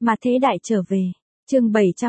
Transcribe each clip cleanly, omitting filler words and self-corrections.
Mà thế đại trở về. Chương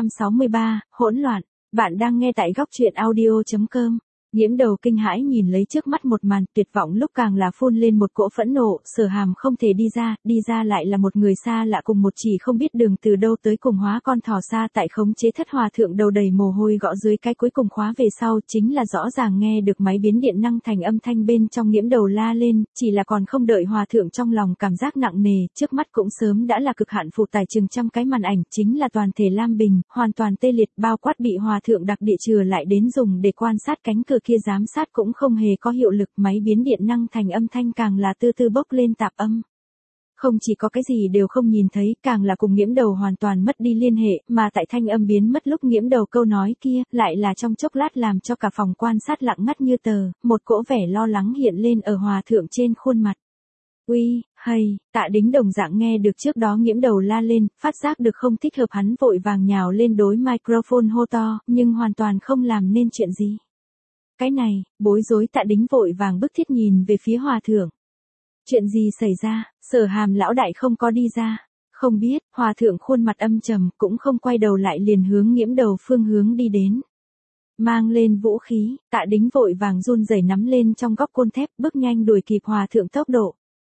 763, hỗn loạn. Bạn đang nghe tại góc truyện audio.com. Nhiễm Đầu kinh hãi nhìn lấy trước mắt một màn tuyệt vọng, lúc càng là phun lên một cỗ phẫn nộ. Sở Hàm không thể đi ra lại là một người xa lạ cùng một chỉ không biết đường từ đâu tới cùng hóa con thỏ xa tại khống chế thất hòa thượng đầu đầy mồ hôi gõ dưới cái cuối cùng khóa về sau, chính là rõ ràng nghe được máy biến điện năng thành âm thanh bên trong. Nhiễm Đầu la lên, chỉ là còn không đợi hòa thượng trong lòng cảm giác nặng nề, trước mắt cũng sớm đã là cực hạn phụ tải chừng trăm cái màn ảnh, chính là toàn thể lam bình, hoàn toàn tê liệt, bao quát bị hòa thượng đặc địa chừa lại đến dùng để quan sát cánh cửa kia giám sát cũng không hề có hiệu lực, máy biến điện năng thành âm thanh càng là từ từ bốc lên tạp âm. Không chỉ có cái gì đều không nhìn thấy, càng là cùng Nhiễm Đầu hoàn toàn mất đi liên hệ, mà tại thanh âm biến mất lúc Nhiễm Đầu câu nói kia, lại là trong chốc lát làm cho cả phòng quan sát lặng ngắt như tờ, một cỗ vẻ lo lắng hiện lên ở hòa thượng trên khuôn mặt. Uy, hay, Tạ Đính đồng dạng nghe được trước đó Nhiễm Đầu la lên, phát giác được không thích hợp, hắn vội vàng nhào lên đối microphone hô to, nhưng hoàn toàn không làm nên chuyện gì. Cái này, bối rối Tạ Đính vội vàng bức thiết nhìn về phía hòa thượng. Chuyện gì xảy ra? Sở Hàm lão đại không có đi ra. Không biết, hòa thượng khuôn mặt âm trầm, cũng không quay đầu lại liền hướng Nhiễm Đầu phương hướng đi đến. Mang lên vũ khí, Tạ Đính vội vàng run rẩy nắm lên trong góc côn thép, bước nhanh đuổi kịp hòa thượng tốc độ.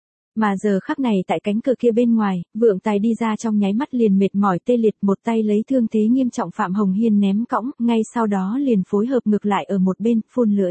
Mà giờ khắc này tại cánh cửa kia bên ngoài, Vượng Tài đi ra trong nháy mắt liền mệt mỏi tê liệt, một tay lấy thương thế nghiêm trọng Phạm Hồng Hiên ném cõng, ngay sau đó liền phối hợp ngược lại ở một bên, phun lưỡi.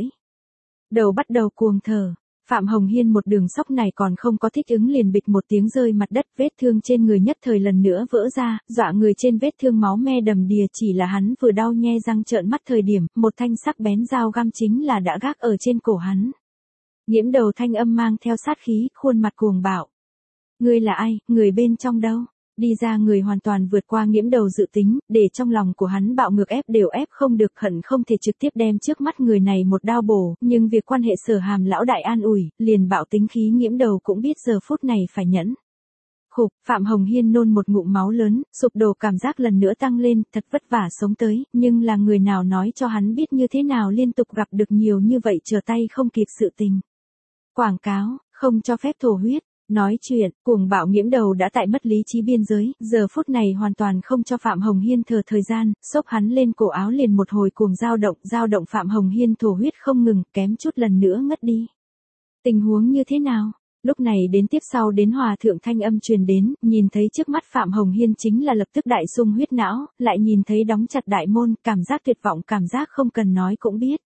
Đầu bắt đầu cuồng thở. Phạm Hồng Hiên một đường sốc này còn không có thích ứng liền bịch một tiếng rơi mặt đất, vết thương trên người nhất thời lần nữa vỡ ra, dọa người trên vết thương máu me đầm đìa, chỉ là hắn vừa đau nhe răng trợn mắt thời điểm, một thanh sắc bén dao găm chính là đã gác ở trên cổ hắn. Nhiễm Đầu thanh âm mang theo sát khí, khuôn mặt cuồng bạo. Ngươi là ai, người bên trong đâu? Đi ra người hoàn toàn vượt qua Nhiễm Đầu dự tính, để trong lòng của hắn bạo ngược ép đều ép không được, hận không thể trực tiếp đem trước mắt người này một đao bổ, nhưng việc quan hệ Sở Hàm lão đại an ủi, liền bạo tính khí Nhiễm Đầu cũng biết giờ phút này phải nhẫn. Khục, Phạm Hồng Hiên nôn một ngụm máu lớn, sụp đổ cảm giác lần nữa tăng lên, thật vất vả sống tới, nhưng là người nào nói cho hắn biết như thế nào liên tục gặp được nhiều như vậy trở tay không kịp sự tình. Quảng cáo, không cho phép thổ huyết. Nói chuyện, cuồng bạo Nhiễm Đầu đã tại mất lý trí biên giới, giờ phút này hoàn toàn không cho Phạm Hồng Hiên thở thời gian, xốc hắn lên cổ áo liền một hồi cuồng dao động Phạm Hồng Hiên thổ huyết không ngừng, kém chút lần nữa ngất đi. Tình huống như thế nào? Lúc này đến tiếp sau đến hòa thượng thanh âm truyền đến, nhìn thấy trước mắt Phạm Hồng Hiên chính là lập tức đại xung huyết não, lại nhìn thấy đóng chặt đại môn, cảm giác tuyệt vọng, cảm giác không cần nói cũng biết.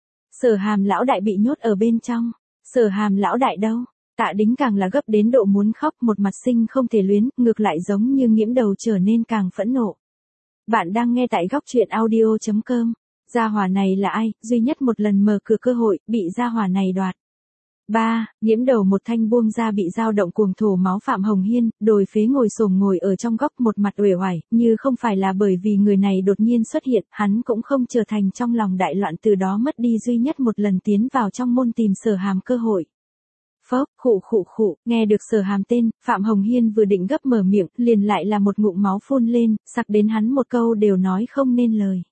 Sở Hàm lão đại bị nhốt ở bên trong. Sở Hàm lão đại đâu? Tạ Đính càng là gấp đến độ muốn khóc, một mặt sinh không thể luyến, ngược lại giống như Nhiễm Đầu trở nên càng phẫn nộ. Bạn đang nghe tại góc truyện audio.com. Gia hỏa này là ai, duy nhất một lần mở cửa cơ hội, bị gia hỏa này đoạt. 3. Nhiễm Đầu một thanh buông ra bị dao động cuồng thổ máu Phạm Hồng Hiên, đồi phế ngồi xổm ngồi ở trong góc, một mặt uể oải, như không phải là bởi vì người này đột nhiên xuất hiện, hắn cũng không trở thành trong lòng đại loạn, từ đó mất đi duy nhất một lần tiến vào trong môn tìm Sở Hàm cơ hội. Phốc, khụ, nghe được Sở Hàm tên, Phạm Hồng Hiên vừa định gấp mở miệng, liền lại là một ngụm máu phun lên, sặc đến hắn một câu đều nói không nên lời.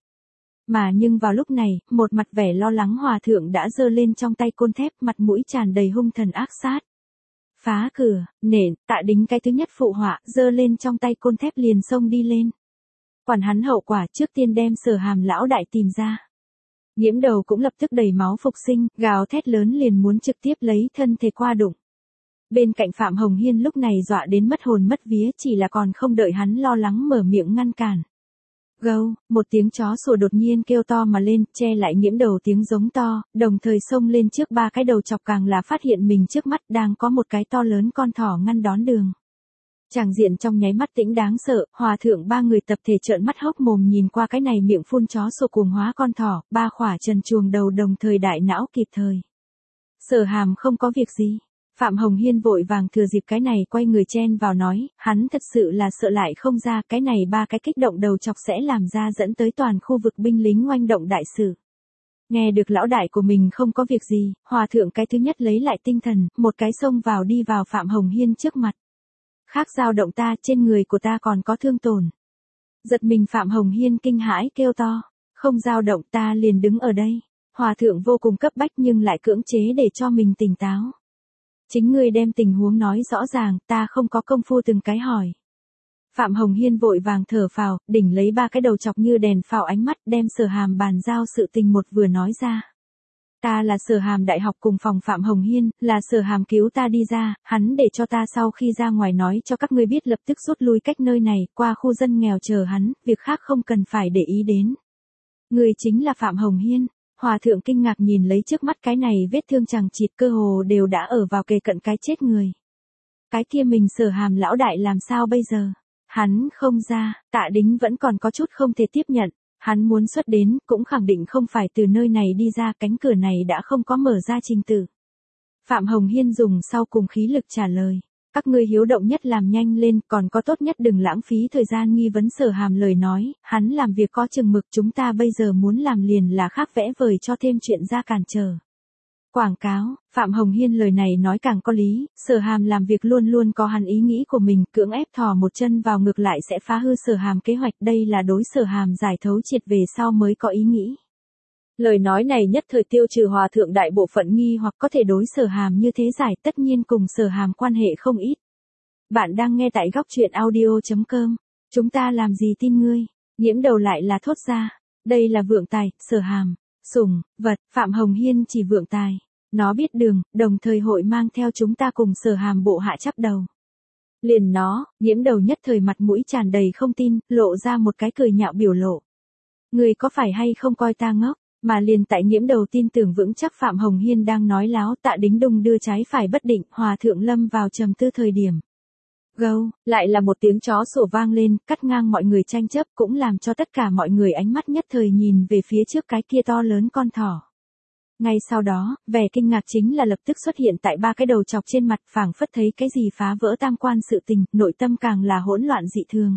Mà nhưng vào lúc này, một mặt vẻ lo lắng hòa thượng đã giơ lên trong tay côn thép, mặt mũi tràn đầy hung thần ác sát. Phá cửa, nện, Tạ Đính cái thứ nhất phụ họa, giơ lên trong tay côn thép liền xông đi lên. Quản hắn hậu quả, trước tiên đem Sở Hàm lão đại tìm ra. Nhiễm Đầu cũng lập tức đầy máu phục sinh, gào thét lớn liền muốn trực tiếp lấy thân thể qua đụng. Bên cạnh Phạm Hồng Hiên lúc này dọa đến mất hồn mất vía, chỉ là còn không đợi hắn lo lắng mở miệng ngăn cản. Gâu, một tiếng chó sủa đột nhiên kêu to mà lên, che lại Nhiễm Đầu tiếng giống to, đồng thời xông lên trước ba cái đầu chọc, càng là phát hiện mình trước mắt đang có một cái to lớn con thỏ ngăn đón đường. Tràng diện trong nháy mắt tĩnh đáng sợ, hòa thượng ba người tập thể trợn mắt hốc mồm nhìn qua cái này miệng phun chó sủa cuồng hóa con thỏ, ba khỏa trần truồng đầu đồng thời đại não kịp thời. Sở Hàm không có việc gì. Phạm Hồng Hiên vội vàng thừa dịp cái này quay người chen vào nói, hắn thật sự là sợ lại không ra, cái này ba cái kích động đầu chọc sẽ làm ra dẫn tới toàn khu vực binh lính oanh động đại sự. Nghe được lão đại của mình không có việc gì, hòa thượng cái thứ nhất lấy lại tinh thần, một cái xông vào đi vào Phạm Hồng Hiên trước mặt. Khác dao động ta, trên người của ta còn có thương tổn. Giật mình Phạm Hồng Hiên kinh hãi kêu to, không dao động ta liền đứng ở đây. Hòa thượng vô cùng cấp bách nhưng lại cưỡng chế để cho mình tỉnh táo. Chính ngươi đem tình huống nói rõ ràng, ta không có công phu từng cái hỏi. Phạm Hồng Hiên vội vàng thở phào, đỉnh lấy ba cái đầu chọc như đèn phào ánh mắt đem Sở Hàm bàn giao sự tình một vừa nói ra. Ta là Sở Hàm đại học cùng phòng Phạm Hồng Hiên, là Sở Hàm cứu ta đi ra, hắn để cho ta sau khi ra ngoài nói cho các ngươi biết lập tức rút lui cách nơi này, qua khu dân nghèo chờ hắn, việc khác không cần phải để ý đến. Người chính là Phạm Hồng Hiên. Hòa thượng kinh ngạc nhìn lấy trước mắt cái này vết thương chằng chịt cơ hồ đều đã ở vào kề cận cái chết người. Cái kia mình Sở Hàm lão đại làm sao bây giờ? Hắn không ra, Tạ Đính vẫn còn có chút không thể tiếp nhận. Hắn muốn xuất đến, cũng khẳng định không phải từ nơi này đi ra, cánh cửa này đã không có mở ra trình tự. Phạm Hồng Hiên dùng sau cùng khí lực trả lời. Các ngươi hiếu động nhất làm nhanh lên, còn có tốt nhất đừng lãng phí thời gian nghi vấn Sở Hàm lời nói, hắn làm việc có chừng mực, chúng ta bây giờ muốn làm liền là khác vẽ vời cho thêm chuyện ra cản trở. Quảng cáo, Phạm Hồng Hiên lời này nói càng có lý, Sở Hàm làm việc luôn luôn có hắn ý nghĩ của mình, cưỡng ép thò một chân vào ngược lại sẽ phá hư Sở Hàm kế hoạch, đây là đối Sở Hàm giải thấu triệt về sau mới có ý nghĩ. Lời nói này nhất thời tiêu trừ hòa thượng đại bộ phận nghi hoặc có thể đối Sở Hàm như thế giải, tất nhiên cùng Sở Hàm quan hệ không ít. Bạn đang nghe tại góc truyện audio.com, chúng ta làm gì tin ngươi, Nhiễm Đầu lại là thốt ra, đây là vượng tài, Sở Hàm, sủng vật, Phạm Hồng Hiên chỉ vượng tài, nó biết đường, đồng thời hội mang theo chúng ta cùng Sở Hàm bộ hạ chắp đầu. Liền nó, Nhiễm Đầu nhất thời mặt mũi tràn đầy không tin, lộ ra một cái cười nhạo biểu lộ. Ngươi có phải hay không coi ta ngốc? Mà liền tại Nhiễm Đầu tin tưởng vững chắc Phạm Hồng Hiên đang nói láo, Tạ Đính đung đưa trái phải bất định, hòa thượng lâm vào trầm tư thời điểm. Gâu, lại là một tiếng chó sủa vang lên, cắt ngang mọi người tranh chấp, cũng làm cho tất cả mọi người ánh mắt nhất thời nhìn về phía trước cái kia to lớn con thỏ. Ngay sau đó, vẻ kinh ngạc chính là lập tức xuất hiện tại ba cái đầu chọc trên mặt, phảng phất thấy cái gì phá vỡ tam quan sự tình, nội tâm càng là hỗn loạn dị thường.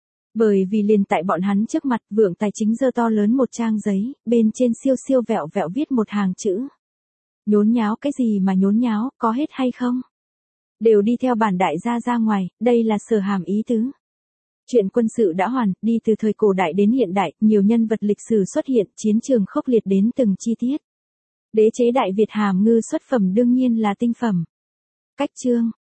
Bởi vì liền tại bọn hắn trước mặt, vượng tài chính giơ to lớn một trang giấy, bên trên siêu siêu vẹo vẹo viết một hàng chữ. Nhốn nháo cái gì mà nhốn nháo, có hết hay không? Đều đi theo bản đại gia ra ngoài, đây là Sở Hàm ý tứ. Chuyện quân sự đã hoàn, đi từ thời cổ đại đến hiện đại, nhiều nhân vật lịch sử xuất hiện, chiến trường khốc liệt đến từng chi tiết. Đế chế Đại Việt hàm ngư xuất phẩm đương nhiên là tinh phẩm. Cách chương,